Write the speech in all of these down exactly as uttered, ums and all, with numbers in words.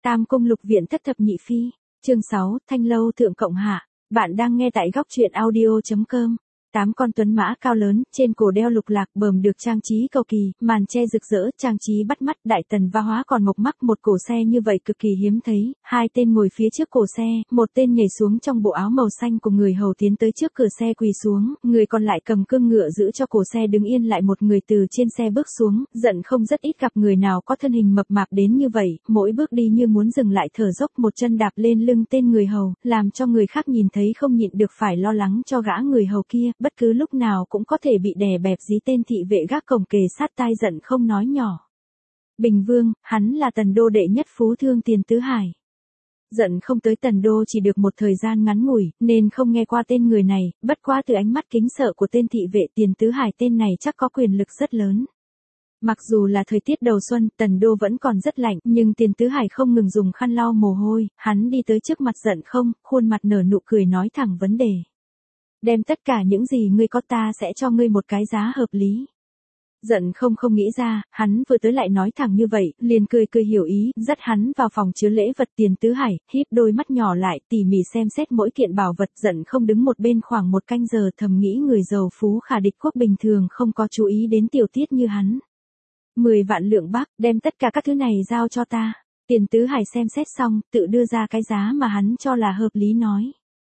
Tam cung lục viện thất thập nhị phi, chương sáu, Thanh lâu thượng cộng hạ. Bạn đang nghe tại góc truyện audio chấm com. Tám con tuấn mã cao lớn, trên cổ đeo lục lạc bờm được trang trí cầu kỳ, màn che rực rỡ, trang trí bắt mắt. Đại tần va hóa còn mộc mắc một cổ xe như vậy cực kỳ hiếm thấy. Hai tên ngồi phía trước cổ xe, một tên nhảy xuống trong bộ áo màu xanh của người hầu tiến tới trước cửa xe quỳ xuống, người còn lại cầm cương ngựa giữ cho cổ xe đứng yên lại. Một người từ trên xe bước xuống, giận không rất ít gặp người nào có thân hình mập mạp đến như vậy, mỗi bước đi như muốn dừng lại thở dốc, một chân đạp lên lưng tên người hầu, làm cho người khác nhìn thấy không nhịn được phải lo lắng cho gã người hầu kia, bất cứ lúc nào cũng có thể bị đè bẹp dí. Tên thị vệ gác cổng kề sát tai giận không nói nhỏ. Bình Vương, hắn là Tần đô đệ nhất phú thương Tiền Tứ Hải. Giận không tới Tần đô chỉ được một thời gian ngắn ngủi, nên không nghe qua tên người này, bất quá từ ánh mắt kính sợ của tên thị vệ Tiền Tứ Hải, tên này chắc có quyền lực rất lớn. Mặc dù là thời tiết đầu xuân, Tần đô vẫn còn rất lạnh, nhưng Tiền Tứ Hải không ngừng dùng khăn lau mồ hôi, hắn đi tới trước mặt giận không, khuôn mặt nở nụ cười nói thẳng vấn đề. Đem tất cả những gì ngươi có, ta sẽ cho ngươi một cái giá hợp lý. Giận không không nghĩ ra, hắn vừa tới lại nói thẳng như vậy, liền cười cười hiểu ý, dắt hắn vào phòng chứa lễ vật. Tiền Tứ Hải híp đôi mắt nhỏ lại, tỉ mỉ xem xét mỗi kiện bảo vật. Giận không đứng một bên khoảng một canh giờ, thầm nghĩ người giàu phú khả địch quốc bình thường không có chú ý đến tiểu tiết như hắn. Mười vạn lượng bạc, đem tất cả các thứ này giao cho ta. Tiền Tứ Hải xem xét xong, tự đưa ra cái giá mà hắn cho là hợp lý nói.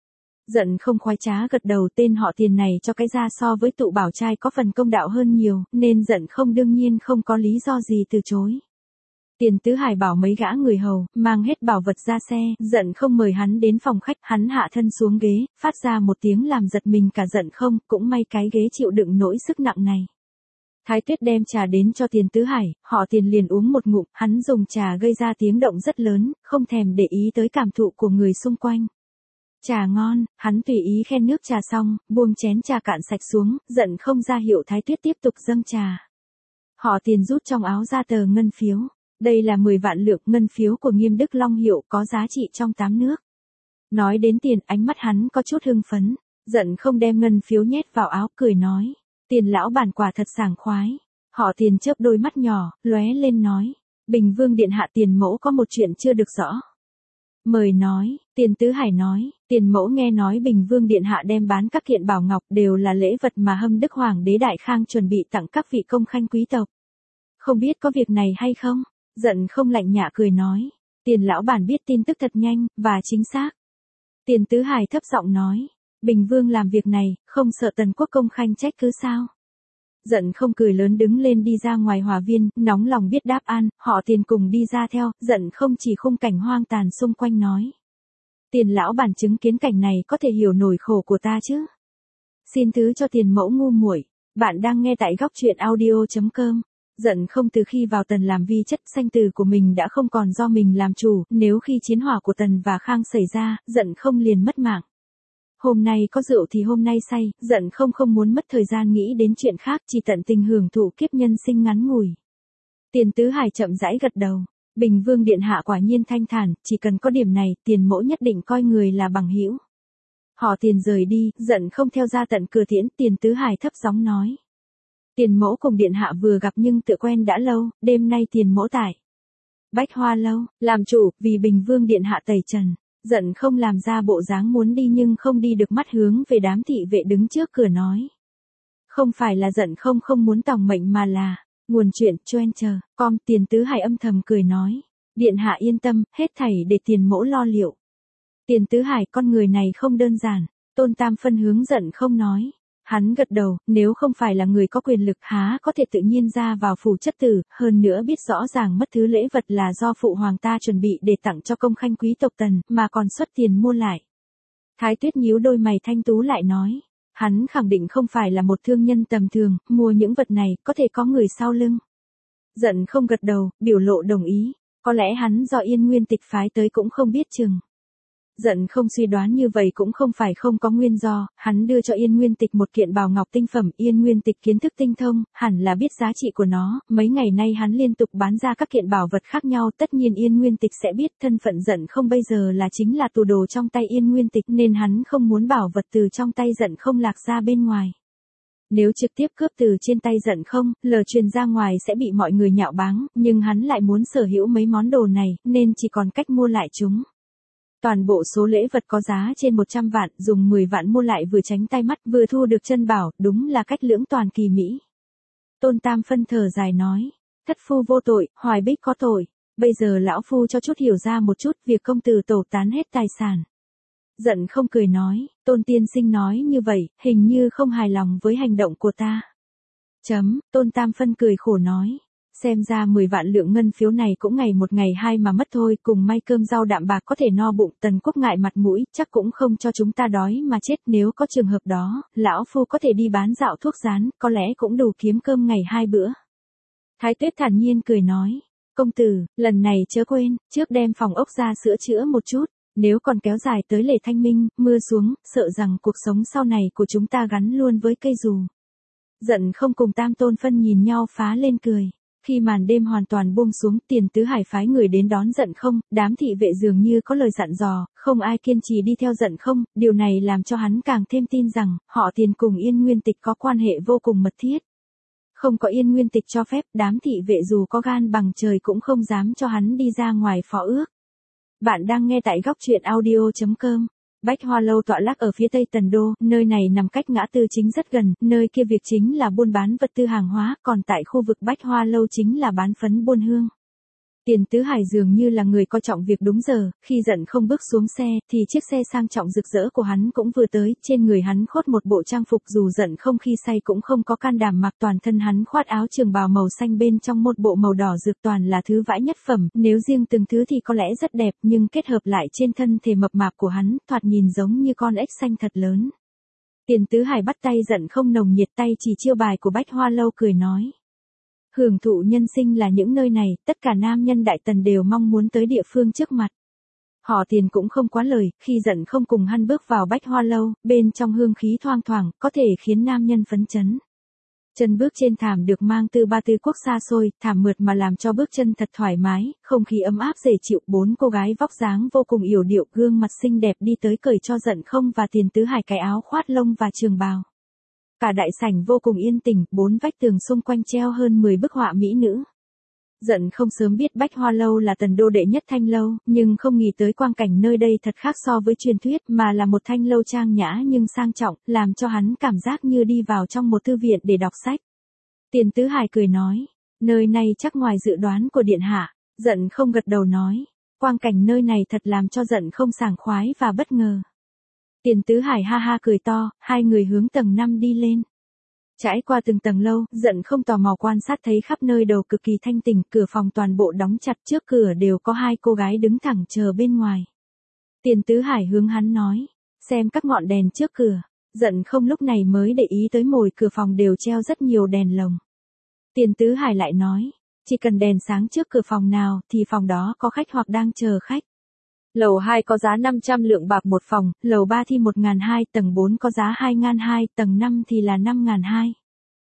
Giận không khoái trá gật đầu, tên họ Tiền này cho cái ra so với tụ bảo trai có phần công đạo hơn nhiều, nên giận không đương nhiên không có lý do gì từ chối. Tiền Tứ Hải bảo mấy gã người hầu, mang hết bảo vật ra xe, giận không mời hắn đến phòng khách, hắn hạ thân xuống ghế, phát ra một tiếng làm giật mình cả giận không, cũng may cái ghế chịu đựng nỗi sức nặng này. Thái Tuyết đem trà đến cho Tiền Tứ Hải, họ Tiền liền uống một ngụm, hắn dùng trà gây ra tiếng động rất lớn, không thèm để ý tới cảm thụ của người xung quanh. Trà ngon, hắn tùy ý khen nước trà xong, buông chén trà cạn sạch xuống, giận không ra hiệu Thái Tuyết tiếp tục dâng trà. Họ Tiền rút trong áo ra tờ ngân phiếu, đây là mười vạn lượng ngân phiếu của Nghiêm Đức Long hiệu, có giá trị trong tám nước. Nói đến tiền, ánh mắt hắn có chút hưng phấn, giận không đem ngân phiếu nhét vào áo, cười nói, Tiền lão bản quả thật sảng khoái. Họ Tiền chớp đôi mắt nhỏ, lóe lên nói, Bình Vương điện hạ, Tiền mẫu có một chuyện chưa được rõ. Mời nói, Tiền Tứ Hải nói, Tiền mẫu nghe nói Bình Vương điện hạ đem bán các kiện bảo ngọc đều là lễ vật mà Hâm Đức Hoàng đế Đại Khang chuẩn bị tặng các vị công khanh quý tộc. Không biết có việc này hay không? Giận không lạnh nhạ cười nói, Tiền lão bản biết tin tức thật nhanh và chính xác. Tiền Tứ Hải thấp giọng nói, Bình Vương làm việc này, không sợ Tần quốc công khanh trách cứ sao? Giận không cười lớn đứng lên đi ra ngoài hòa viên, nóng lòng biết đáp an, họ Tiền cùng đi ra theo, giận không chỉ khung cảnh hoang tàn xung quanh nói. Tiền lão bản chứng kiến cảnh này có thể hiểu nỗi khổ của ta chứ? Xin thứ cho Tiền mẫu ngu muội. Bạn đang nghe tại góc truyện audio chấm com. Giận không từ khi vào Tần làm vi chất, sanh tử của mình đã không còn do mình làm chủ, nếu khi chiến hỏa của Tần và Khang xảy ra, giận không liền mất mạng. Hôm nay có rượu thì hôm nay say, giận không không muốn mất thời gian nghĩ đến chuyện khác, chỉ tận tình hưởng thụ kiếp nhân sinh ngắn ngủi. Tiền Tứ Hải chậm rãi gật đầu, Bình Vương điện hạ quả nhiên thanh thản, chỉ cần có điểm này, Tiền mẫu nhất định coi người là bằng hữu. Họ Tiền rời đi, giận không theo ra tận cửa tiễn. Tiền Tứ Hải thấp giọng nói, Tiền mẫu cùng điện hạ vừa gặp nhưng tự quen đã lâu, đêm nay Tiền mẫu tại Bách Hoa lâu, làm chủ, vì Bình Vương điện hạ tẩy trần. Giận không làm ra bộ dáng muốn đi nhưng không đi được, mắt hướng về đám thị vệ đứng trước cửa nói. Không phải là giận không không muốn tòng mệnh mà là, nguồn chuyện, choen chờ, com. Tiền Tứ Hải âm thầm cười nói, điện hạ yên tâm, hết thảy để Tiền mẫu lo liệu. Tiền Tứ Hải, con người này không đơn giản, Tôn Tam phân hướng giận không nói. Hắn gật đầu, nếu không phải là người có quyền lực há có thể tự nhiên ra vào phủ chất tử, hơn nữa biết rõ ràng mất thứ lễ vật là do phụ hoàng ta chuẩn bị để tặng cho công khanh quý tộc Tần, mà còn xuất tiền mua lại. Thái Tuyết nhíu đôi mày thanh tú lại nói, hắn khẳng định không phải là một thương nhân tầm thường, mua những vật này, có thể có người sau lưng. Giận không gật đầu, biểu lộ đồng ý, có lẽ hắn do Yên Nguyên Tịch phái tới cũng không biết chừng. Giận không suy đoán như vậy cũng không phải không có nguyên do, hắn đưa cho Yên Nguyên Tịch một kiện bào ngọc tinh phẩm, Yên Nguyên Tịch kiến thức tinh thông, hẳn là biết giá trị của nó, mấy ngày nay hắn liên tục bán ra các kiện bảo vật khác nhau, tất nhiên Yên Nguyên Tịch sẽ biết thân phận giận không bây giờ là chính là tù đồ trong tay Yên Nguyên Tịch, nên hắn không muốn bảo vật từ trong tay giận không lạc ra bên ngoài. Nếu trực tiếp cướp từ trên tay Dận Không, lời truyền ra ngoài sẽ bị mọi người nhạo báng, nhưng hắn lại muốn sở hữu mấy món đồ này, nên chỉ còn cách mua lại chúng. Toàn bộ số lễ vật có giá trên một trăm vạn, dùng mười vạn mua lại vừa tránh tay mắt, vừa thu được chân bảo, đúng là cách lưỡng toàn kỳ mỹ. Tôn Tam Phân thở dài nói, thất phu vô tội, Hoài Bích có tội, bây giờ lão phu cho chút hiểu ra một chút việc công tử tẩu tán hết tài sản. Dận Không cười nói, Tôn tiên sinh nói như vậy, hình như không hài lòng với hành động của ta. Chấm, Tôn Tam Phân cười khổ nói, xem ra mười vạn lượng ngân phiếu này cũng ngày một ngày hai mà mất thôi, cùng may cơm rau đạm bạc có thể no bụng. Tần Quốc ngại mặt mũi, chắc cũng không cho chúng ta đói mà chết. Nếu có trường hợp đó, lão phu có thể đi bán dạo thuốc rán, có lẽ cũng đủ kiếm cơm ngày hai bữa. Thái Tuyết thản nhiên cười nói, công tử, lần này chớ quên, trước đem phòng ốc ra sửa chữa một chút. Nếu còn kéo dài tới lễ thanh minh, mưa xuống, sợ rằng cuộc sống sau này của chúng ta gắn luôn với cây dù. Dận Không cùng Tam Tôn Phân nhìn nhau phá lên cười. Khi màn đêm hoàn toàn buông xuống, Tiền Tứ Hải phái người đến đón Dận Không, đám thị vệ dường như có lời dặn dò, không ai kiên trì đi theo Dận Không, điều này làm cho hắn càng thêm tin rằng, họ Tiền cùng Yên Nguyên Tịch có quan hệ vô cùng mật thiết. Không có Yên Nguyên Tịch cho phép, đám thị vệ dù có gan bằng trời cũng không dám cho hắn đi ra ngoài phó ước. Bạn đang nghe tại góc truyện audio chấm com. Bách Hoa Lâu tọa lạc ở phía tây Tần Đô, nơi này nằm cách ngã tư chính rất gần, nơi kia việc chính là buôn bán vật tư hàng hóa, còn tại khu vực Bách Hoa Lâu chính là bán phấn buôn hương. Tiền Tứ Hải dường như là người coi trọng việc đúng giờ, khi Dận Không bước xuống xe, thì chiếc xe sang trọng rực rỡ của hắn cũng vừa tới, trên người hắn khoác một bộ trang phục dù Dận Không khi say cũng không có can đảm mặc, toàn thân hắn khoác áo trường bào màu xanh bên trong một bộ màu đỏ rực, toàn là thứ vãi nhất phẩm, nếu riêng từng thứ thì có lẽ rất đẹp, nhưng kết hợp lại trên thân thể mập mạp của hắn, thoạt nhìn giống như con ếch xanh thật lớn. Tiền Tứ Hải bắt tay Dận Không nồng nhiệt, tay chỉ chiêu bài của Bách Hoa Lâu cười nói. Hưởng thụ nhân sinh là những nơi này, tất cả nam nhân Đại Tần đều mong muốn tới địa phương trước mặt. Họ Tiền cũng không quá lời, khi Dận Không cùng hắn bước vào Bách Hoa Lâu, bên trong hương khí thoang thoảng, có thể khiến nam nhân phấn chấn. Chân bước trên thảm được mang từ ba tư quốc xa xôi, thảm mượt mà làm cho bước chân thật thoải mái, không khí ấm áp dễ chịu. Bốn cô gái vóc dáng vô cùng yểu điệu, gương mặt xinh đẹp đi tới cởi cho Dận Không và Tiền Tứ Hải cái áo khoát lông và trường bào. Cả đại sảnh vô cùng yên tĩnh, bốn vách tường xung quanh treo hơn mười bức họa mỹ nữ. Dận Không sớm biết Bách Hoa Lâu là Tần Đô đệ nhất thanh lâu, nhưng không nghĩ tới quang cảnh nơi đây thật khác so với truyền thuyết, mà là một thanh lâu trang nhã nhưng sang trọng, làm cho hắn cảm giác như đi vào trong một thư viện để đọc sách. Tiền Tứ Hải cười nói, nơi này chắc ngoài dự đoán của điện hạ. Dận Không gật đầu nói, quang cảnh nơi này thật làm cho Dận Không sảng khoái và bất ngờ. Tiền Tứ Hải ha ha cười to, hai người hướng tầng năm đi lên. Trải qua từng tầng lâu, Dận Không tò mò quan sát thấy khắp nơi đầu cực kỳ thanh tịnh, cửa phòng toàn bộ đóng chặt, trước cửa đều có hai cô gái đứng thẳng chờ bên ngoài. Tiền Tứ Hải hướng hắn nói, xem các ngọn đèn trước cửa. Dận Không lúc này mới để ý tới mồi cửa phòng đều treo rất nhiều đèn lồng. Tiền Tứ Hải lại nói, chỉ cần đèn sáng trước cửa phòng nào thì phòng đó có khách hoặc đang chờ khách. Lầu hai có giá năm trăm lượng bạc một phòng, lầu ba thì một nghìn hai, tầng bốn có giá hai nghìn hai, tầng năm thì là năm nghìn hai.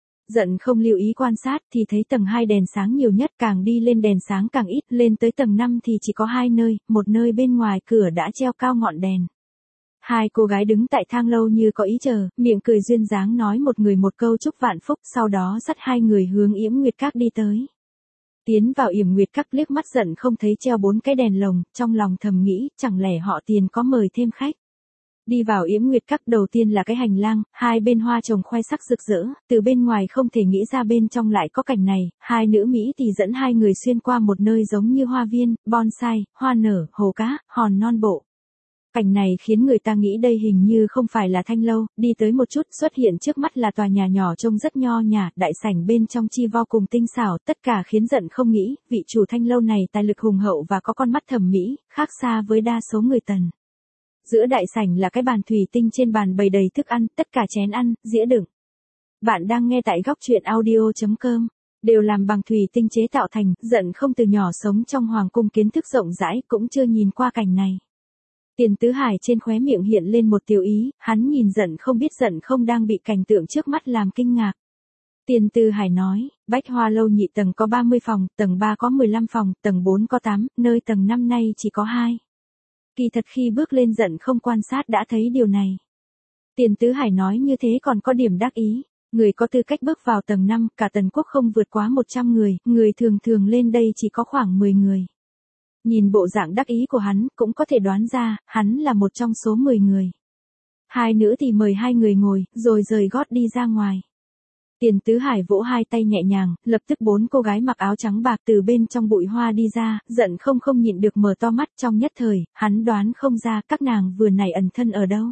Dận Không lưu ý quan sát thì thấy tầng hai đèn sáng nhiều nhất, càng đi lên đèn sáng càng ít, lên tới tầng năm thì chỉ có hai nơi, một nơi bên ngoài cửa đã treo cao ngọn đèn. Hai cô gái đứng tại thang lâu như có ý chờ, miệng cười duyên dáng nói một người một câu chúc vạn phúc, sau đó dắt hai người hướng Yểm Nguyệt Các đi tới. Tiến vào Yểm Nguyệt Các, liếc mắt Dận Không thấy treo bốn cái đèn lồng, trong lòng thầm nghĩ, chẳng lẽ họ Tiền có mời thêm khách. Đi vào Yểm Nguyệt Các, đầu tiên là cái hành lang, hai bên hoa trồng khoai sắc rực rỡ, từ bên ngoài không thể nghĩ ra bên trong lại có cảnh này. Hai nữ Mỹ thì dẫn hai người xuyên qua một nơi giống như hoa viên, bonsai, hoa nở, hồ cá, hòn non bộ. Cảnh này khiến người ta nghĩ đây hình như không phải là thanh lâu, đi tới một chút xuất hiện trước mắt là tòa nhà nhỏ trông rất nho nhã, đại sảnh bên trong chi vô cùng tinh xảo, tất cả khiến Dận Không nghĩ, vị chủ thanh lâu này tài lực hùng hậu và có con mắt thẩm mỹ, khác xa với đa số người Tần. Giữa đại sảnh là cái bàn thủy tinh, trên bàn bày đầy thức ăn, tất cả chén ăn, dĩa đựng. Bạn đang nghe tại góc truyện audio chấm com. Đều làm bằng thủy tinh chế tạo thành, Dận Không từ nhỏ sống trong hoàng cung, kiến thức rộng rãi, cũng chưa nhìn qua cảnh này. Tiền Tứ Hải trên khóe miệng hiện lên một tiêu ý, hắn nhìn Dận Không biết Dận Không đang bị cảnh tượng trước mắt làm kinh ngạc. Tiền Tứ Hải nói, Bách Hoa Lâu nhị tầng có ba mươi phòng, tầng ba có mười lăm phòng, tầng bốn có tám, nơi tầng năm nay chỉ có hai. Kỳ thật khi bước lên Dận Không quan sát đã thấy điều này. Tiền Tứ Hải nói như thế còn có điểm đắc ý. Người có tư cách bước vào tầng năm, cả Tần quốc không vượt quá một trăm người, người thường thường lên đây chỉ có khoảng mười người. Nhìn bộ dạng đắc ý của hắn, cũng có thể đoán ra, hắn là một trong số mười người. Hai nữ thì mời hai người ngồi, rồi rời gót đi ra ngoài. Tiền Tứ Hải vỗ hai tay nhẹ nhàng, lập tức bốn cô gái mặc áo trắng bạc từ bên trong bụi hoa đi ra, giận không không nhịn được mở to mắt trong nhất thời, hắn đoán không ra các nàng vừa nãy ẩn thân ở đâu.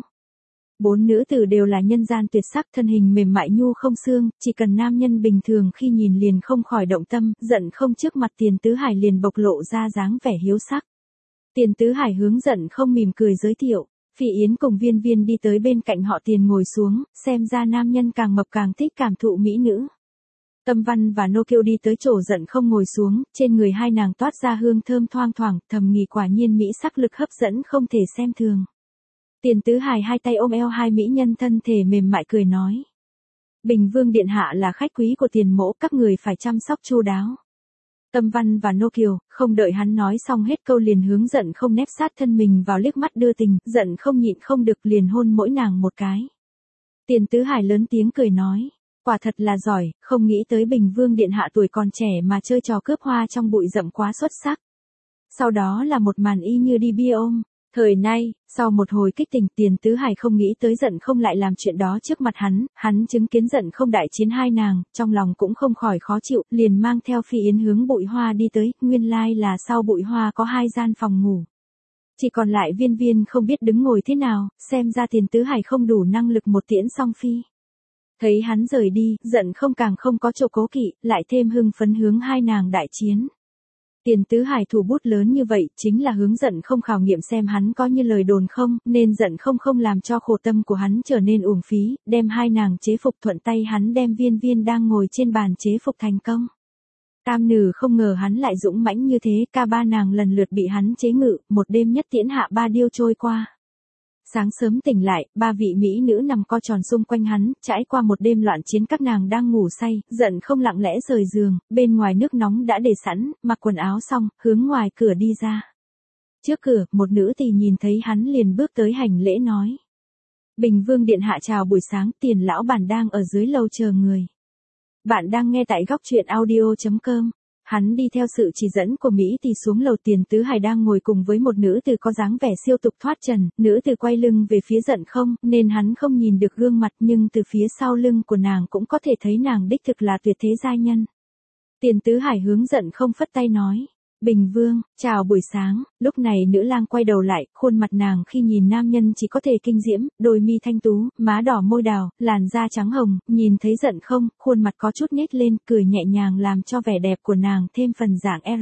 Bốn nữ tử đều là nhân gian tuyệt sắc, thân hình mềm mại nhu không xương, chỉ cần nam nhân bình thường khi nhìn liền không khỏi động tâm, giận không trước mặt Tiền Tứ Hải liền bộc lộ ra dáng vẻ hiếu sắc. Tiền Tứ Hải hướng giận không mỉm cười giới thiệu. Phi Yến cùng Viên Viên đi tới bên cạnh họ Tiền ngồi xuống, xem ra nam nhân càng mập càng thích cảm thụ mỹ nữ. Tâm Văn và Nô Kiêu đi tới chỗ giận không ngồi xuống, trên người hai nàng toát ra hương thơm thoang thoảng, thầm nghĩ quả nhiên mỹ sắc lực hấp dẫn không thể xem thường. Tiền Tứ Hải hai tay ôm eo hai mỹ nhân thân thể mềm mại cười nói. Bình Vương điện hạ là khách quý của Tiền mỗ, các người phải chăm sóc chu đáo. Tâm Văn và Nô Kiều, không đợi hắn nói xong hết câu liền hướng giận không nép sát thân mình vào liếc mắt đưa tình, giận không nhịn không được liền hôn mỗi nàng một cái. Tiền Tứ Hải lớn tiếng cười nói, quả thật là giỏi, không nghĩ tới Bình Vương điện hạ tuổi còn trẻ mà chơi trò cướp hoa trong bụi rậm quá xuất sắc. Sau đó là một màn y như đi bia ôm. Thời nay, sau một hồi kích tình, Tiền Tứ Hải không nghĩ tới giận không lại làm chuyện đó trước mặt hắn, hắn chứng kiến giận không đại chiến hai nàng, trong lòng cũng không khỏi khó chịu, liền mang theo Phi Yến hướng bụi hoa đi tới, nguyên lai là sau bụi hoa có hai gian phòng ngủ. Chỉ còn lại Viên Viên không biết đứng ngồi thế nào, xem ra Tiền Tứ Hải không đủ năng lực một tiễn song phi. Thấy hắn rời đi, giận không càng không có chỗ cố kỵ, lại thêm hưng phấn hướng hai nàng đại chiến. Tiền Tứ Hải thủ bút lớn như vậy, chính là hướng giận không khảo nghiệm xem hắn có như lời đồn không, nên giận không không làm cho khổ tâm của hắn trở nên uổng phí, đem hai nàng chế phục thuận tay hắn đem Viên Viên đang ngồi trên bàn chế phục thành công. Tam nữ không ngờ hắn lại dũng mãnh như thế, cả ba nàng lần lượt bị hắn chế ngự, một đêm nhất tiễn hạ ba điêu trôi qua. Sáng sớm tỉnh lại, ba vị mỹ nữ nằm co tròn xung quanh hắn, trải qua một đêm loạn chiến các nàng đang ngủ say, giận không lặng lẽ rời giường, bên ngoài nước nóng đã để sẵn, mặc quần áo xong, hướng ngoài cửa đi ra. Trước cửa, một nữ tỳ nhìn thấy hắn liền bước tới hành lễ nói. Bình Vương điện hạ chào buổi sáng, Tiền lão bản đang ở dưới lầu chờ người. Bạn đang nghe tại góc truyện audio chấm com. Hắn đi theo sự chỉ dẫn của Mỹ thì xuống lầu. Tiền Tứ Hải đang ngồi cùng với một nữ tử có dáng vẻ siêu tục thoát trần, nữ tử quay lưng về phía giận không, nên hắn không nhìn được gương mặt nhưng từ phía sau lưng của nàng cũng có thể thấy nàng đích thực là tuyệt thế giai nhân. Tiền Tứ Hải hướng giận không phất tay nói. Bình Vương, chào buổi sáng, lúc này nữ lang quay đầu lại, khuôn mặt nàng khi nhìn nam nhân chỉ có thể kinh diễm, đôi mi thanh tú, má đỏ môi đào, làn da trắng hồng, nhìn thấy giận không, khuôn mặt có chút nhếch lên, cười nhẹ nhàng làm cho vẻ đẹp của nàng thêm phần dạng R.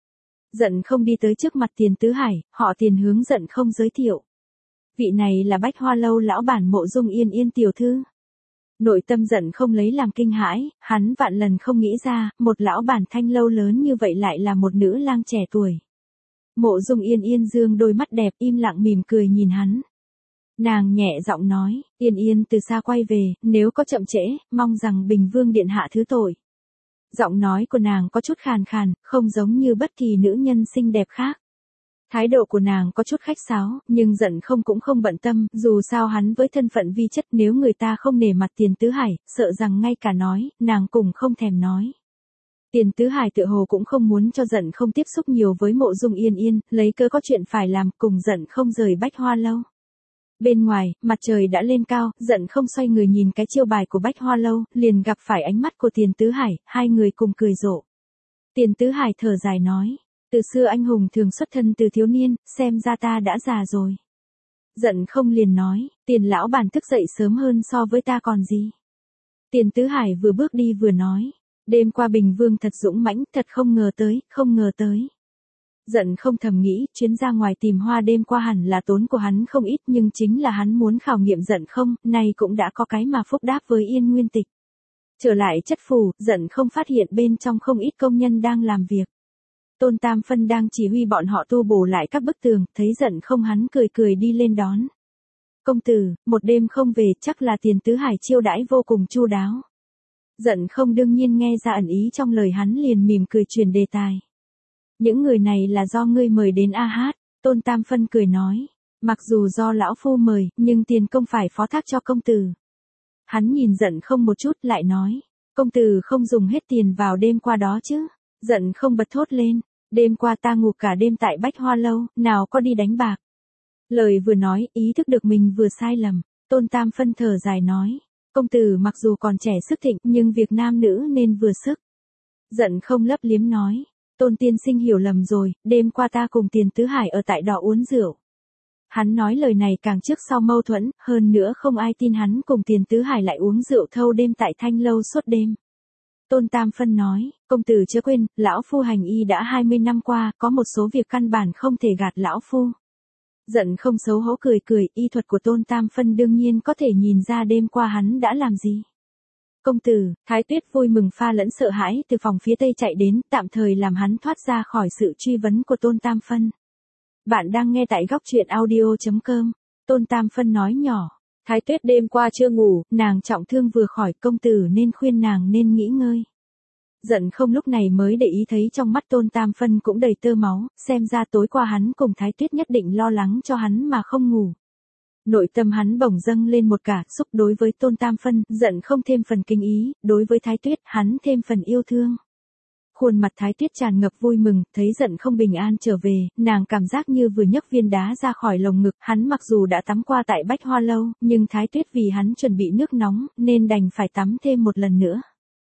Giận không đi tới trước mặt Tiền Tứ Hải, họ Tiền hướng giận không giới thiệu. Vị này là Bách Hoa Lâu lão bản Mộ Dung Yên Yên tiểu thư. Nội tâm giận không lấy làm kinh hãi, hắn vạn lần không nghĩ ra, một lão bản Thanh lâu lớn như vậy lại là một nữ lang trẻ tuổi. Mộ Dung Yên Yên dương đôi mắt đẹp im lặng mỉm cười nhìn hắn. Nàng nhẹ giọng nói, Yên Yên từ xa quay về, nếu có chậm trễ, mong rằng Bình Vương điện hạ thứ tội. Giọng nói của nàng có chút khàn khàn, không giống như bất kỳ nữ nhân xinh đẹp khác. Thái độ của nàng có chút khách sáo, nhưng giận không cũng không bận tâm, dù sao hắn với thân phận vi chất nếu người ta không nể mặt Tiền Tứ Hải, sợ rằng ngay cả nói, nàng cũng không thèm nói. Tiền Tứ Hải tựa hồ cũng không muốn cho giận không tiếp xúc nhiều với Mộ Dung Yên Yên, lấy cớ có chuyện phải làm, cùng giận không rời Bách Hoa Lâu. Bên ngoài, mặt trời đã lên cao, giận không xoay người nhìn cái chiêu bài của Bách Hoa Lâu, liền gặp phải ánh mắt của Tiền Tứ Hải, hai người cùng cười rộ. Tiền Tứ Hải thở dài nói. Từ xưa anh hùng thường xuất thân từ thiếu niên, xem ra ta đã già rồi. Giận không liền nói, Tiền lão bản thức dậy sớm hơn so với ta còn gì. Tiền Tứ Hải vừa bước đi vừa nói, đêm qua Bình Vương thật dũng mãnh, thật không ngờ tới, không ngờ tới. Giận không thầm nghĩ, chuyến ra ngoài tìm hoa đêm qua hẳn là tốn của hắn không ít nhưng chính là hắn muốn khảo nghiệm giận không, nay cũng đã có cái mà phúc đáp với Yên Nguyên Tịch. Trở lại chất phủ, giận không phát hiện bên trong không ít công nhân đang làm việc. Tôn Tam Phân đang chỉ huy bọn họ tu bổ lại các bức tường, thấy giận không hắn cười cười đi lên đón. Công tử, một đêm không về chắc là Tiền Tứ Hải chiêu đãi vô cùng chu đáo. Giận không đương nhiên nghe ra ẩn ý trong lời hắn liền mỉm cười chuyển đề tài. Những người này là do ngươi mời đến a hát, Tôn Tam Phân cười nói. Mặc dù do lão phu mời, nhưng tiền công phải phó thác cho công tử. Hắn nhìn Giận Không một chút lại nói, công tử không dùng hết tiền vào đêm qua đó chứ? Giận Không bật thốt lên, đêm qua ta ngủ cả đêm tại Bách Hoa Lâu, nào có đi đánh bạc. Lời vừa nói, ý thức được mình vừa sai lầm, Tôn Tam Phân thở dài nói, công tử mặc dù còn trẻ sức thịnh, nhưng việc nam nữ nên vừa sức. Giận Không lấp liếm nói, Tôn tiên sinh hiểu lầm rồi, đêm qua ta cùng Tiền Tứ Hải ở tại đỏ uống rượu. Hắn nói lời này càng trước sau mâu thuẫn, hơn nữa không ai tin hắn cùng Tiền Tứ Hải lại uống rượu thâu đêm tại Thanh Lâu suốt đêm. Tôn Tam Phân nói, công tử chớ quên, lão phu hành y đã hai mươi năm qua, có một số việc căn bản không thể gạt lão phu. Giận Không xấu hổ cười cười, y thuật của Tôn Tam Phân đương nhiên có thể nhìn ra đêm qua hắn đã làm gì. Công tử, Thái Tuyết vui mừng pha lẫn sợ hãi từ phòng phía tây chạy đến, tạm thời làm hắn thoát ra khỏi sự truy vấn của Tôn Tam Phân. Bạn đang nghe tại góc truyện audio chấm com. Tôn Tam Phân nói nhỏ, Thái Tuyết đêm qua chưa ngủ, nàng trọng thương vừa khỏi, công tử nên khuyên nàng nên nghỉ ngơi. Giận Không lúc này mới để ý thấy trong mắt Tôn Tam Phân cũng đầy tơ máu, xem ra tối qua hắn cùng Thái Tuyết nhất định lo lắng cho hắn mà không ngủ. Nội tâm hắn bỗng dâng lên một cả xúc đối với Tôn Tam Phân, Giận Không thêm phần kinh ý, đối với Thái Tuyết hắn thêm phần yêu thương. Khuôn mặt Thái Tuyết tràn ngập vui mừng, thấy Giận Không bình an trở về, nàng cảm giác như vừa nhấc viên đá ra khỏi lồng ngực, hắn mặc dù đã tắm qua tại Bách Hoa Lâu, nhưng Thái Tuyết vì hắn chuẩn bị nước nóng, nên đành phải tắm thêm một lần nữa.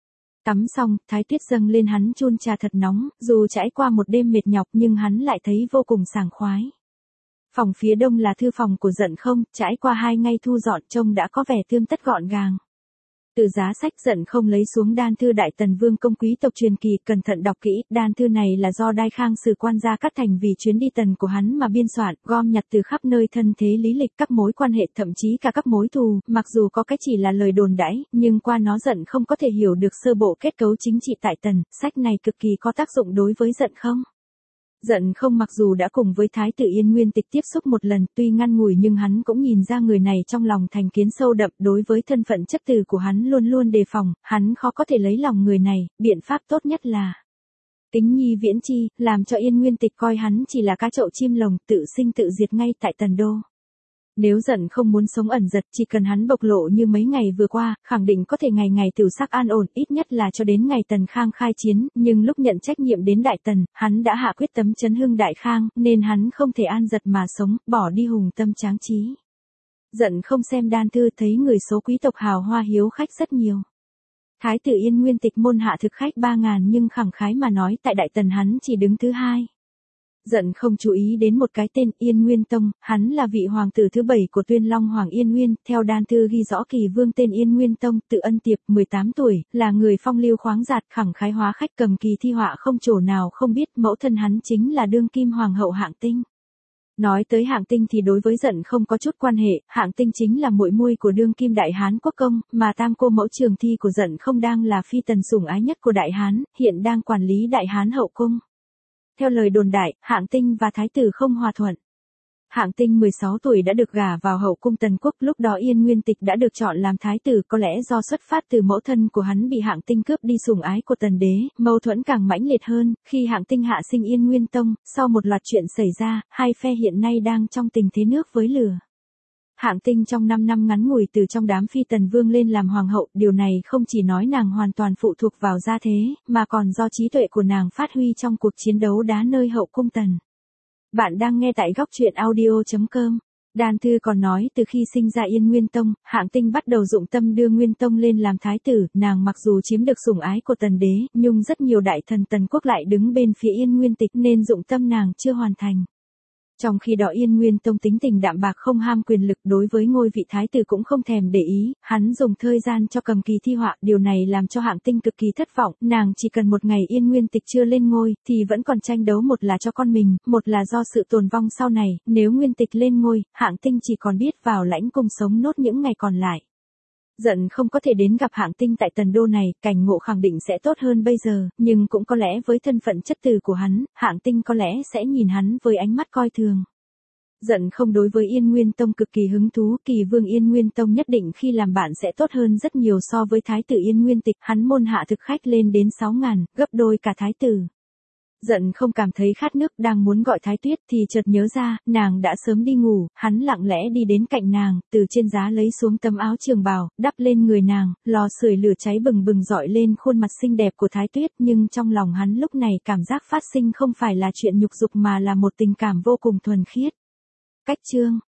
Tắm xong, Thái Tuyết dâng lên hắn chun trà thật nóng, dù trải qua một đêm mệt nhọc nhưng hắn lại thấy vô cùng sảng khoái. Phòng phía đông là thư phòng của Giận Không, trải qua hai ngày thu dọn trông đã có vẻ tươm tất gọn gàng. Từ giá sách Giận Không lấy xuống đan thư Đại Tần Vương công quý tộc truyền kỳ, cẩn thận đọc kỹ, đan thư này là do Đai Khang sử quan gia Cát Thành vì chuyến đi tần của hắn mà biên soạn, gom nhặt từ khắp nơi thân thế lý lịch, các mối quan hệ, thậm chí cả các mối thù, mặc dù có cái chỉ là lời đồn đãi, nhưng qua nó Giận Không có thể hiểu được sơ bộ kết cấu chính trị tại Tần, sách này cực kỳ có tác dụng đối với Giận Không. Giận Không mặc dù đã cùng với Thái tử Yên Nguyên Tịch tiếp xúc một lần, tuy ngăn ngủi nhưng hắn cũng nhìn ra người này trong lòng thành kiến sâu đậm, đối với thân phận chất tử của hắn luôn luôn đề phòng, hắn khó có thể lấy lòng người này, biện pháp tốt nhất là tính nhi viễn chi, làm cho Yên Nguyên Tịch coi hắn chỉ là cá chậu chim lồng, tự sinh tự diệt ngay tại Tần Đô. Nếu Giận Không muốn sống ẩn giật, chỉ cần hắn bộc lộ như mấy ngày vừa qua, khẳng định có thể ngày ngày tiểu sắc an ổn, ít nhất là cho đến ngày Tần Khang khai chiến, nhưng lúc nhận trách nhiệm đến Đại Tần, hắn đã hạ quyết tâm chấn hưng Đại Khang, nên hắn không thể an giật mà sống, bỏ đi hùng tâm tráng trí. Giận Không xem đan thư thấy người số quý tộc hào hoa hiếu khách rất nhiều. Thái tử Yên Nguyên Tịch môn hạ thực khách ba ngàn nhưng khẳng khái mà nói tại Đại Tần hắn chỉ đứng thứ hai. Giận Không chú ý đến một cái tên Yên Nguyên Tông, hắn là vị hoàng tử thứ bảy của Tuyên Long Hoàng Yên Nguyên, theo đan thư ghi rõ kỳ vương tên Yên Nguyên Tông, tự Ân Tiệp, mười tám tuổi, là người phong lưu khoáng dạt, khẳng khái hóa khách, cầm kỳ thi họa không chỗ nào không biết, mẫu thân hắn chính là đương kim hoàng hậu Hạng Tinh. Nói tới Hạng Tinh thì đối với Giận Không có chút quan hệ, Hạng Tinh chính là muội muội của đương kim Đại Hán quốc công, mà tam cô mẫu Trường Thi của Giận Không đang là phi tần sủng ái nhất của Đại Hán, hiện đang quản lý Đại Hán hậu cung. Theo lời đồn đại, Hạng Tinh và Thái tử không hòa thuận. Hạng Tinh mười sáu tuổi đã được gả vào hậu cung Tần Quốc, lúc đó Yên Nguyên Tịch đã được chọn làm Thái tử, có lẽ do xuất phát từ mẫu thân của hắn bị Hạng Tinh cướp đi sủng ái của Tần Đế, mâu thuẫn càng mãnh liệt hơn, khi Hạng Tinh hạ sinh Yên Nguyên Tông, sau một loạt chuyện xảy ra, hai phe hiện nay đang trong tình thế nước với lửa. Hạng Tinh trong năm năm ngắn ngủi từ trong đám phi tần vương lên làm hoàng hậu, điều này không chỉ nói nàng hoàn toàn phụ thuộc vào gia thế, mà còn do trí tuệ của nàng phát huy trong cuộc chiến đấu đá nơi hậu cung Tần. Bạn đang nghe tại góc truyện audio chấm com. Đan thư còn nói từ khi sinh ra Yên Nguyên Tông, Hạng Tinh bắt đầu dụng tâm đưa Nguyên Tông lên làm thái tử, nàng mặc dù chiếm được sủng ái của Tần Đế, nhưng rất nhiều đại thần Tần Quốc lại đứng bên phía Yên Nguyên Tịch nên dụng tâm nàng chưa hoàn thành. Trong khi đó Yên Nguyên Tông tính tình đạm bạc không ham quyền lực, đối với ngôi vị thái tử cũng không thèm để ý, hắn dùng thời gian cho cầm kỳ thi họa, điều này làm cho Hạng Tinh cực kỳ thất vọng, nàng chỉ cần một ngày Yên Nguyên Tịch chưa lên ngôi, thì vẫn còn tranh đấu, một là cho con mình, một là do sự tồn vong sau này, nếu Nguyên Tịch lên ngôi, Hạng Tinh chỉ còn biết vào lãnh cung sống nốt những ngày còn lại. Giận không có thể đến gặp Hạng Tinh tại Tần Đô này, cảnh ngộ khẳng định sẽ tốt hơn bây giờ, nhưng cũng có lẽ với thân phận chất tử của hắn, Hạng Tinh có lẽ sẽ nhìn hắn với ánh mắt coi thường. Giận không đối với Yên Nguyên Tông cực kỳ hứng thú, kỳ vương Yên Nguyên Tông nhất định khi làm bạn sẽ tốt hơn rất nhiều so với thái tử Yên Nguyên Tịch, hắn môn hạ thực khách lên đến sáu ngàn, gấp đôi cả thái tử. Giận không cảm thấy khát nước, đang muốn gọi Thái Tuyết thì chợt nhớ ra, nàng đã sớm đi ngủ, hắn lặng lẽ đi đến cạnh nàng, từ trên giá lấy xuống tấm áo trường bào, đắp lên người nàng, lò sưởi lửa cháy bừng bừng rọi lên khuôn mặt xinh đẹp của Thái Tuyết, nhưng trong lòng hắn lúc này cảm giác phát sinh không phải là chuyện nhục dục mà là một tình cảm vô cùng thuần khiết. Cách chương